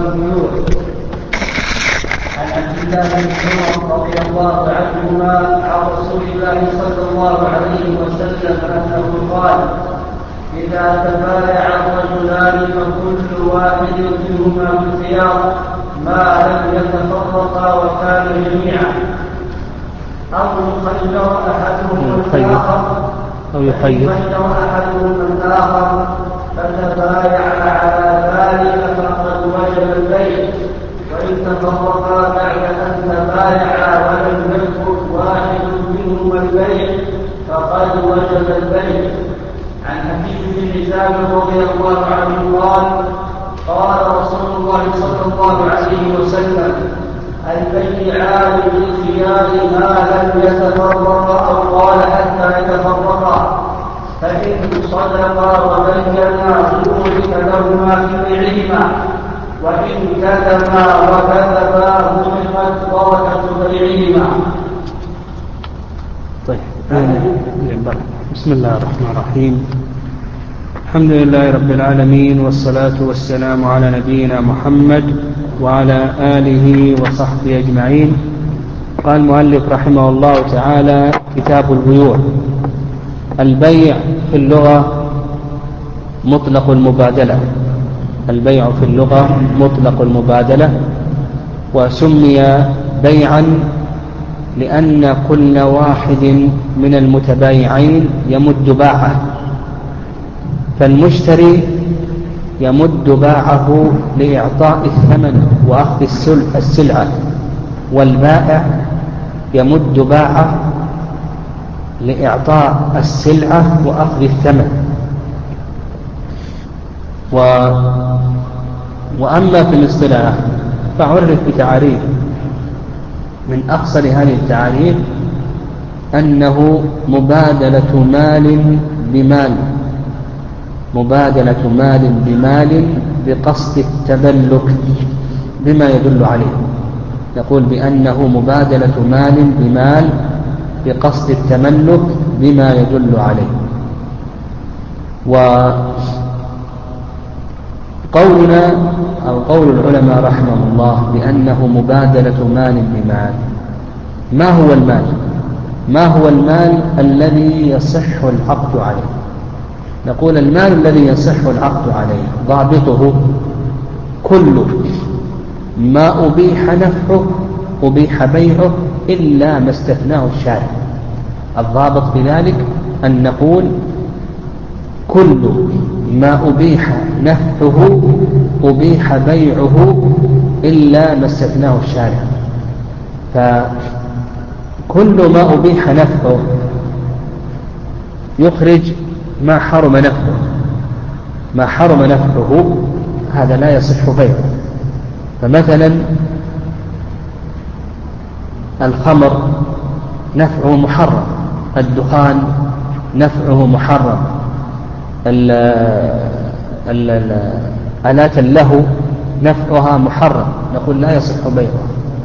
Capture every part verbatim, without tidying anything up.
البيوع. عن عبد الله بن عمر رضي الله عنهما عن رسول الله صلى الله عليه وسلم انه قال: اذا تبايع الرجلان فكل واحد منهما بالخيار ما لم يتفرقا وكانوا جميعا، او يخير احدهم الاخر أو يخير أحدهم الآخر فتبايع على ذلك فقد وجب البيع، وإن تفرقا بعد أن تبايعا ولم يترك واحد منهما البيع فقد وجب البيع. عن حكيم بن حزام رضي الله عنه قال: قال رسول الله صلى الله عليه وسلم: البيعان بالخيار ما لم يتفرقا، أو قال حتى يتفرقا، فإن صدقا وبينا بورك لهما في بيعهما، وإن كتما وكذبا محقت بركة بيعهما. طيب. بسم الله الرحمن الرحيم. الحمد لله رب العالمين، والصلاة والسلام على نبينا محمد وعلى آله وصحبه أجمعين. قال المؤلف رحمه الله تعالى: كتاب البيوع. البيع في اللغة مطلق المبادلة. البيع في اللغة مطلق المبادلة، وسمي بيعا لأن كل واحد من المتبايعين يمد باعه، فالمشتري يمد باعه لإعطاء الثمن وأخذ السلعة، والبائع يمد باعه لإعطاء السلعة وأخذ الثمن. و... وأما في الاصطلاح فعرف بتعريف من أقصر هذه التعريف أنه مبادلة مال بمال، مبادلة مال بمال بقصد التملك بما يدل عليه. نقول بأنه مبادلة مال بمال بقصد التملك بما يدل عليه. وقولنا أو قول العلماء رحمه الله بأنه مبادلة مال بمال، ما هو المال؟ ما هو المال الذي يصح العقد عليه؟ نقول المال الذي يصح العقد عليه ضابطه كل ما أبيح نفعه أبيح بيعه إلا ما استثناه الشارع. الضابط بذلك أن نقول كل ما أبيح نفعه أبيح بيعه إلا ما استثناه الشارع. فكل ما أبيح نفعه يخرج ما حرم نفعه، ما حرم نفعه هذا لا يصح بيعه. فمثلا الخمر نفعه محرم، الدخان نفعه محرم، آلات اللهو نفعها محرم، نقول لا يصح بيعه.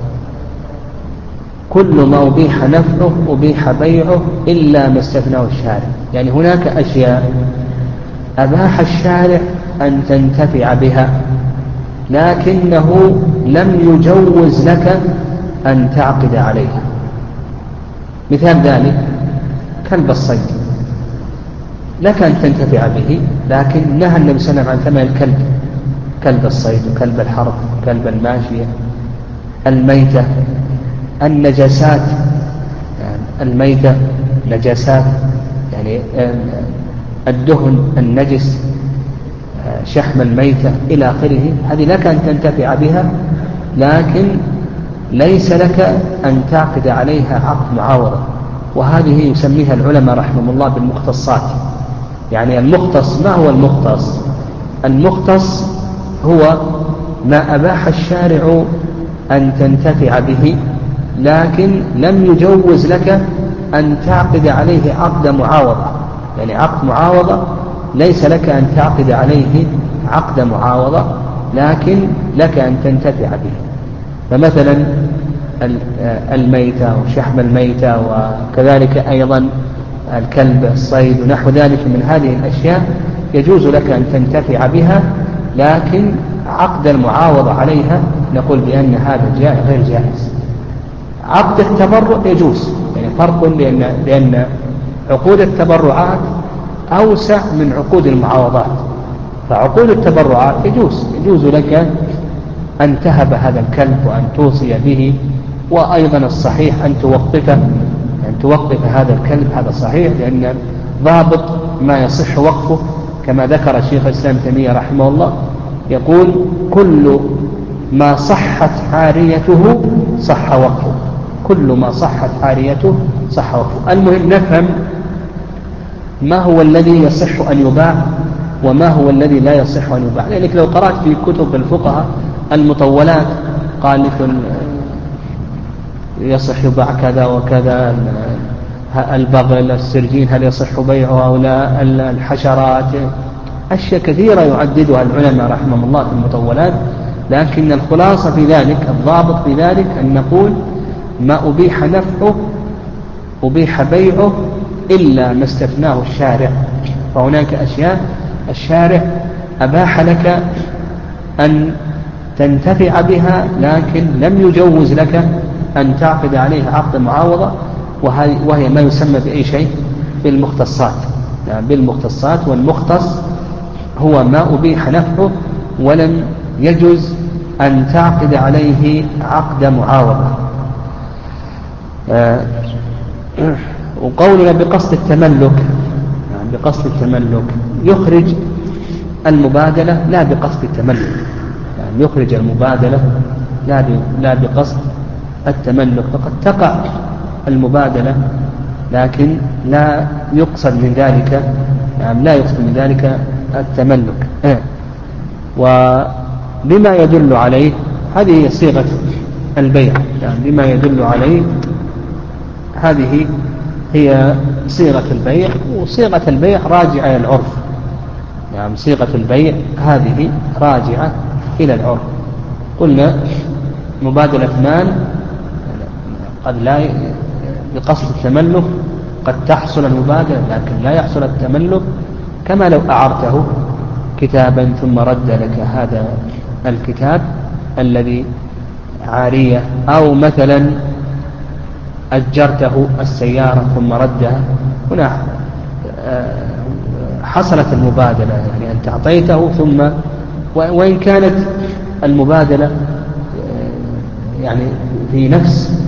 كل ما أبيح نفعه أبيح بيعه إلا ما استثناه الشارع. يعني هناك أشياء أباح الشارع أن تنتفع بها لكنه لم يجوز لك أن تعقد عليها. مثال ذلك كلب الصيد، لك أن تنتفع به، لكن نهى النبي صلى الله عليه وسلم عن ثمن الكلب، كلب الصيد وكلب الحرب وكلب الماشية. الميتة، النجاسات، يعني الميتة نجاسات، يعني الدهن النجس، شحم الميتة إلى آخره، هذه لك أن تنتفع بها لكن ليس لك أن تعقد عليها عقد معاوضة. وهذه يسميها العلماء رحمهم الله بالمختصات. يعني المختص، ما هو المختص؟ المختص هو ما أباح الشارع أن تنتفع به لكن لم يجوز لك أن تعقد عليه عقد معاوضة. يعني عقد معاوضة ليس لك أن تعقد عليه عقد معاوضة لكن لك أن تنتفع به. فمثلا الميتة وشحم الميتة، وكذلك أيضا الكلب الصيد ونحو ذلك من هذه الأشياء يجوز لك أن تنتفع بها لكن عقد المعاوضة عليها نقول بأن هذا جائز غير جائز. عقد التبرع يجوز، يعني فرق لأن, لأن عقود التبرعات أوسع من عقود المعاوضات. فعقود التبرعات يجوز يجوز لك أن تهب هذا الكلب وأن توصي به، وأيضا الصحيح أن توقفه أن توقف هذا الكلب، هذا صحيح، لأن ضابط ما يصح وقفه كما ذكر الشيخ الإسلام ابن تيمية رحمه الله، يقول كل ما صحت عاريته صح وقفه، كل ما صحت عاريته صح وقفه. المهم نفهم ما هو الذي يصح أن يباع وما هو الذي لا يصح أن يباع، لأنك لو قرأت في كتب الفقهاء المطولات قال لك يصح يباع كذا وكذا، البغل، السرجين هل يصح بيعه أو لا، الحشرات، أشياء كثيرة يعددها العلماء رحمهم الله في المطولات. لكن الخلاصة في ذلك، الضابط في ذلك أن نقول ما أبيح نفعه أبيح بيعه إلا ما استثناه الشارع. فهناك أشياء الشارع أباح لك أن تنتفع بها، لكن لم يجوز لك أن تعقد عليها عقد معاوضة، وهي ما يسمى بأي شيء بالمختصات، يعني بالمختصات. والمختص هو ما أبيح نفعه ولم يجوز أن تعقد عليه عقد معاوضة. آه وقولنا بقصد التملك، يعني بقصد التملك يخرج المبادلة لا بقصد التملك، يعني يخرج المبادلة لا لا بقصد التملك. فقد تقع المبادلة لكن لا يقصد من ذلك، يعني لا يقصد من ذلك التملك. آه. وبما يدل عليه هذه هي صيغة البيع، يعني بما يدل عليه هذه هي صيغة البيع. وصيغة البيع راجعة إلى العرف، يعني صيغة البيع هذه راجعة إلى العرف. قلنا مبادلة مال قد لا بقصد التملك قد تحصل المبادلة لكن لا يحصل التملك، كما لو أعرته كتابا ثم رد لك هذا الكتاب الذي عارية، أو مثلا أجرته السيارة ثم ردها، هنا حصلت المبادلة، يعني أنت أعطيته ثم، وإن كانت المبادلة يعني في نفس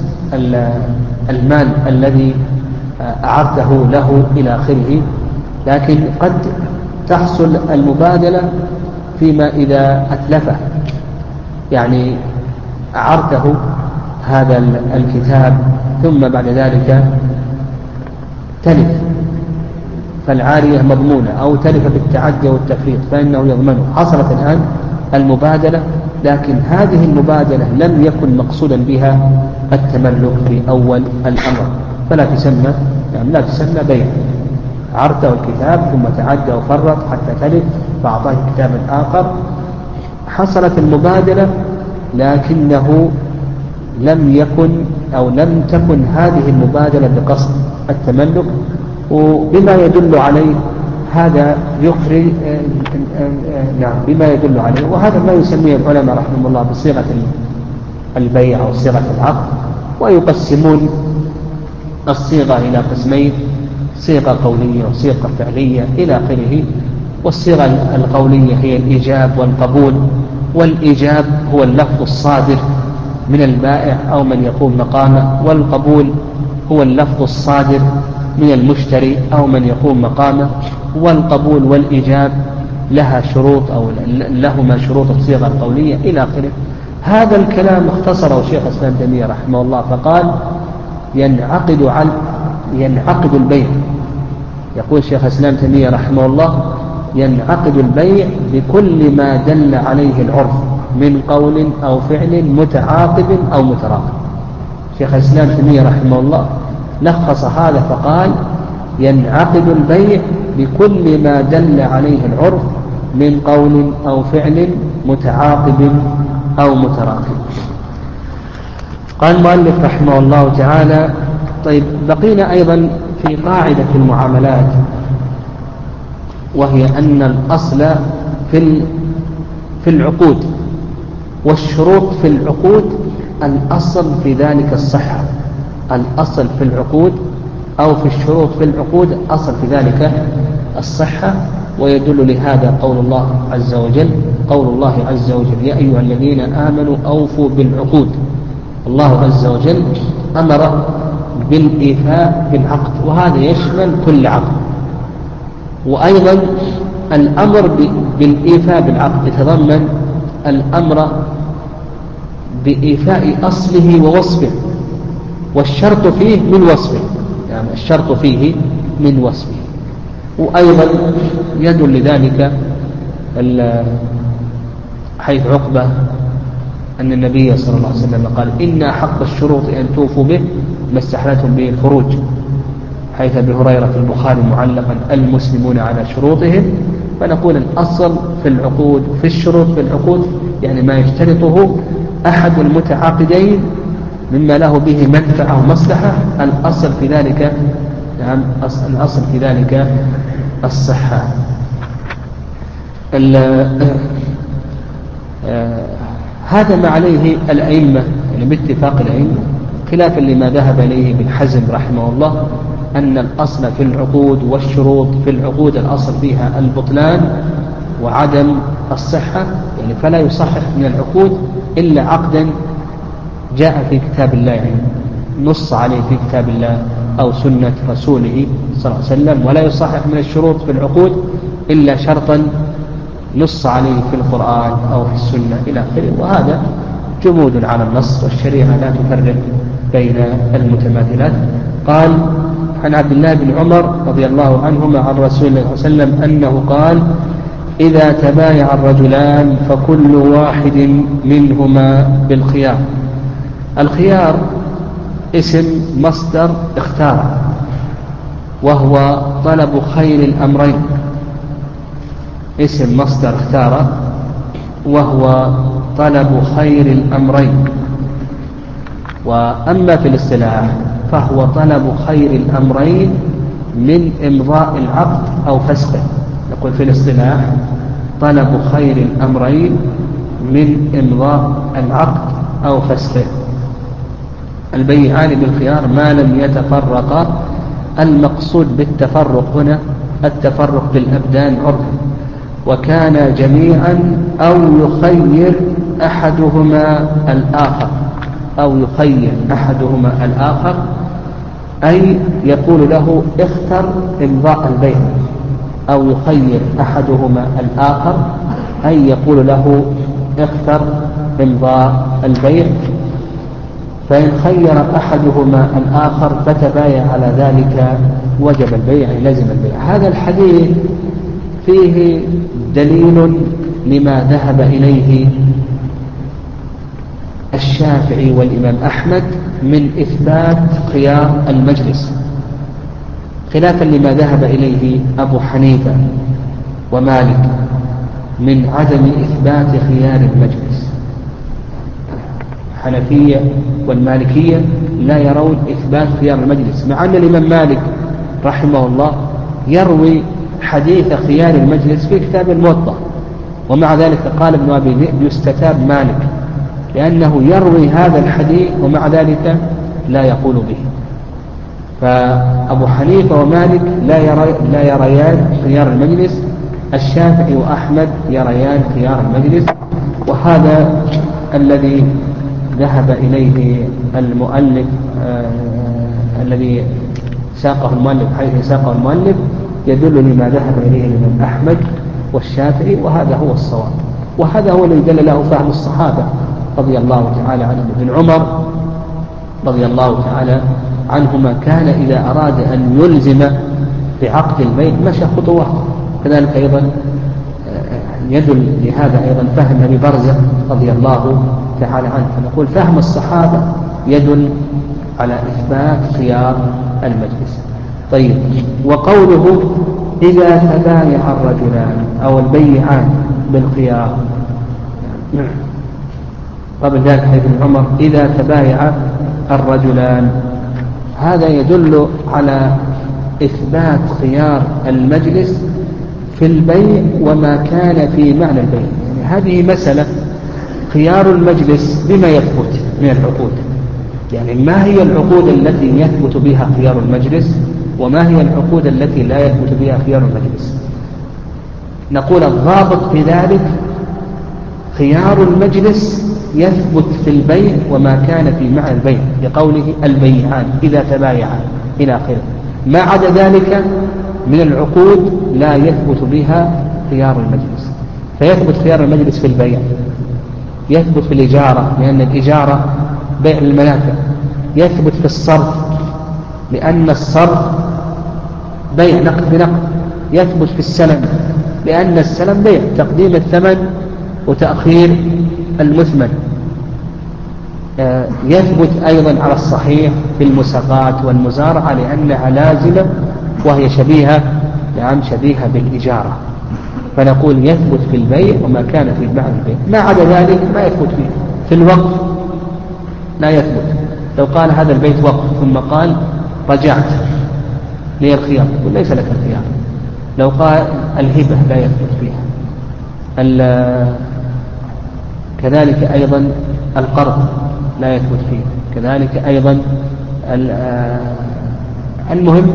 المال الذي أعرته له إلى آخره، لكن قد تحصل المبادلة فيما إذا أتلفه، يعني أعرته هذا الكتاب ثم بعد ذلك تلف، فالعارية مضمونة، أو تلف بالتعدي والتفريط فإنه يضمنه. حصلت الآن المبادلة، لكن هذه المبادلة لم يكن مقصودا بها التملك في أول الأمر، فلا تسمى يعني لا تسمى بيع. عرته الكتاب ثم تعدى وفرط حتى تلف فأعطاه كتابا آخر، حصلت المبادلة لكنه لم يكن أو لم تكن هذه المبادلة بقصد التملك. وبما يدل عليه هذا يخرج نعم بما يدل عليه، وهذا ما يسميه العلماء رحمهم الله بصيغة البيع أو صيغة العقد. ويقسمون الصيغة إلى قسمين: صيغة قولية وصيغة فعلية إلى آخره. والصيغة القولية هي الإيجاب والقبول، والإيجاب هو اللفظ الصادر من البائع أو من يقوم مقامه، والقبول هو اللفظ الصادر من المشتري أو من يقوم مقامه. والقبول والإيجاب لها شروط أو لهما شروط الصيغة القولية إلى آخره. هذا الكلام اختصره شيخ الإسلام ابن تيمية رحمه الله فقال: ينعقد على ينعقد البيع. يقول شيخ الإسلام ابن تيمية رحمه الله: ينعقد البيع بكل ما دل عليه العرف من قول أو فعل متعاقب أو متراقب. شيخ الإسلام ابن تيمية رحمه الله لخص هذا فقال: ينعقد البيع بكل ما دل عليه العرف من قول أو فعل متعاقب أو متراقب. قال المؤلف رحمه الله تعالى: طيب، بقينا أيضا في قاعدة المعاملات، وهي أن الأصل في في العقود والشروط في العقود الأصل في ذلك الصحة، الأصل في العقود أو في الشروط في العقود أصل في ذلك الصحة. ويدل لهذا قول الله عز وجل قول الله عز وجل يا أيها الذين آمنوا أوفوا بالعقود. الله عز وجل أمر بالإيفاء بالعقد، وهذا يشمل كل عقد. وأيضا الأمر بالإيفاء بالعقد يتضمن الأمر بإيفاء أصله ووصفه، والشرط فيه من وصفه، يعني الشرط فيه من وصفه. وأيضا يدل لذلك حيث عقبة أن النبي صلى الله عليه وسلم قال إن حق الشروط أن توفوا به ما استحلتم به الفروج، حيث أبي هريرة في البخاري معلقا المسلمون على شروطهم. فنقول الأصل في العقود في الشروط في العقود يعني ما يشترطه أحد المتعاقدين مما له به منفعة ومصلحة، الأصل في ذلك يعني الأصل في ذلك الصحة. هذا ما عليه الأئمة يعني باتفاق الأئمة، خلافا لما ذهب إليه ابن حزم رحمه الله أن الأصل في العقود والشروط في العقود الأصل فيها البطلان وعدم الصحة، يعني فلا يصحح من العقود إلا عقدا جاء في كتاب الله، يعني نص عليه في كتاب الله أو سنة رسوله صلى الله عليه وسلم، ولا يصحح من الشروط في العقود إلا شرطا نص عليه في القرآن أو في السنة إلى آخره. وهذا جمود على النص، والشريعة لا تفرق بين المتماثلات. قال عن عبد الله بن عمر رضي الله عنهما عن رسول الله صلى الله عليه وسلم أنه قال إذا تبايع الرجلان فكل واحد منهما بالخيار. الخيار اسم مصدر اختار، وهو طلب خير الأمرين، اسم مصدر اختار وهو طلب خير الأمرين. وأما في الاصطلاح فهو طلب خير الأمرين من إمضاء العقد أو فسخه. نقول في الاصطلاح طلب خير الأمرين من إمضاء العقد أو فسخه. البيعان بالخيار ما لم يتفرقا. المقصود بالتفرق هنا التفرق بالأبدان عرفا، وكان جميعا أو يخير أحدهما الآخر أو يخير أحدهما الآخر أي يقول له اختر إمضاء البيع، أو يخير أحدهما الآخر أي يقول له اختر إمضاء البيع. فإن خير أحدهما الآخر فتبايع على ذلك وجب البيع، لزم البيع. هذا الحديث فيه دليل لما ذهب إليه الشافعي والإمام أحمد من إثبات خيار المجلس، خلافا لما ذهب إليه أبو حنيفة ومالك من عدم إثبات خيار المجلس. الحنفية والمالكية لا يرون إثبات خيار المجلس، مع أن الإمام مالك رحمه الله يروي حديث خيار المجلس في كتاب الموطأ، ومع ذلك قال ابن أبي ذئب يستتاب مالك لأنه يروي هذا الحديث ومع ذلك لا يقول به. فأبو حنيفة ومالك لا يرى لا يريان خيار المجلس، الشافعي وأحمد يريان خيار المجلس. وهذا الذي ذهب إليه المؤلف آه الذي ساقه المؤلف حيث ساقه المؤلف يدل لما ذهب إليه الإمام أحمد والشافعي، وهذا هو الصواب، وهذا هو الذي دل له فهم الصحابة رضي الله تعالى عنهم. ابن عمر رضي الله تعالى عنهما كان إذا أراد أن يلزم بعقد البيع مشى خطوات. كذلك أيضا يدل لهذا أيضا فهم أبي برزة رضي الله تعالى عنه. فنقول فهم الصحابة يدل على إثبات خيار المجلس. طيب، وقوله إذا تبايع الرجلان أو البيعان بالخيار، قبل ذلك حديث ابن عمر إذا تبايع الرجلان، هذا يدل على إثبات خيار المجلس في البيع وما كان في معنى البيع. يعني هذه مسألة خيار المجلس بما يثبت من العقود، يعني ما هي العقود التي يثبت بها خيار المجلس وما هي العقود التي لا يثبت بها خيار المجلس. نقول الضابط في ذلك خيار المجلس يثبت في البيع وما كان في معنى البيع، لقوله البيعان إذا تبايعا إلى آخره. ما عدا ذلك من العقود لا يثبت بها خيار المجلس. فيثبت خيار المجلس في البيع، يثبت في الإجارة لأن الإجارة بيع المنافع، يثبت في الصرف لأن الصرف بيع نقد بنقد، يثبت في السلم لأن السلم بيع تقديم الثمن وتأخير المثمن، يثبت أيضا على الصحيح في المساقات والمزارعة لأنها لازمة وهي شبيهة نعم شبيهة بالإجارة. فنقول يثبت في البيع وما كان في معنى البيع. ما عدا ذلك ما يثبت فيه. في الوقف لا يثبت. لو قال هذا البيت وقف ثم قال رجعت لي الخيار يقول ليس لك الخيار. لو قال الهبة لا يثبت فيها. كذلك أيضا القرض لا يثبت فيه. كذلك أيضا المهم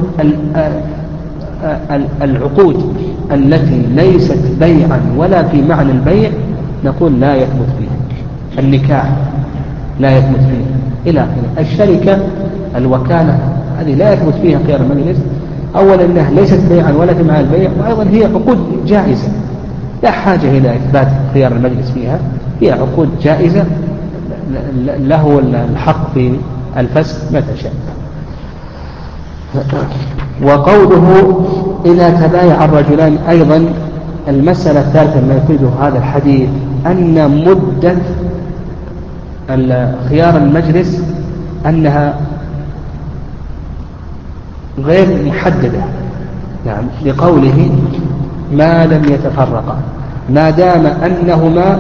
العقود التي ليست بيعا ولا في معنى البيع نقول لا يثبت فيها. النكاح لا يثبت فيه إلى آخره. الشركة الوكالة هذه لا يثبت فيها خيار المجلس. أولا أنها ليست بيعا ولا في معنى البيع، وأيضا هي عقود جائزة لا حاجة إلى إثبات خيار المجلس فيها، هي عقود جائزة له الحق في الفسخ متى شاء. وقوله إذا تبايع الرجلان أيضا المسألة الثالثة ما يفيده هذا الحديث أن مدة خيار المجلس أنها غير محددة، نعم لقوله ما لم يتفرقا، ما دام أنهما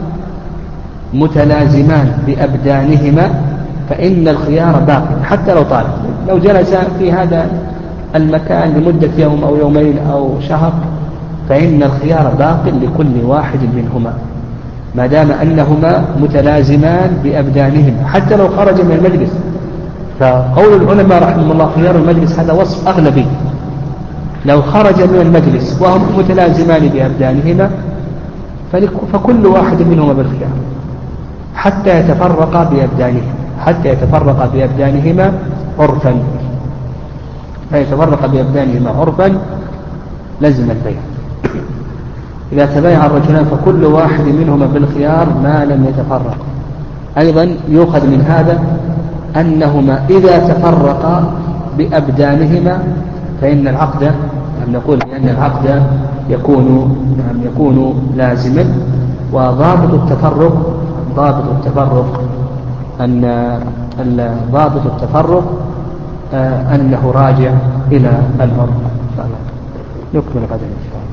متلازمان بأبدانهما فإن الخيار باقي حتى لو طال. لو جلس في هذا المكان لمدة يوم أو يومين أو شهر فإن الخيار باق لكل واحد منهما ما دام أنهما متلازمان بأبدانهما حتى لو خرج من المجلس. فقول العلماء رحمه الله خيار المجلس هذا وصف أغلبي، لو خرج من المجلس وهم متلازمان بأبدانهما فكل واحد منهما بالخيار حتى يتفرقا بأبدانهما حتى يتفرقا بأبدانهما عرفا. فيتفرق بأبدانهما عرفا لزم البيع. إذا تبايع الرجلان فكل واحد منهما بالخيار ما لم يتفرق. أيضا يؤخذ من هذا أنهما إذا تفرقا بأبدانهما فإن العقد نعم نقول بأن العقد يكون نعم يكون لازما. وضابط التفرق ضابط التفرق أن ضابط التفرق آه أنه راجع إلى العرف. نكمل غدا إن شاء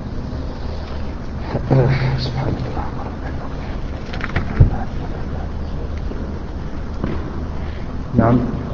الله. سبحان الله. نعم.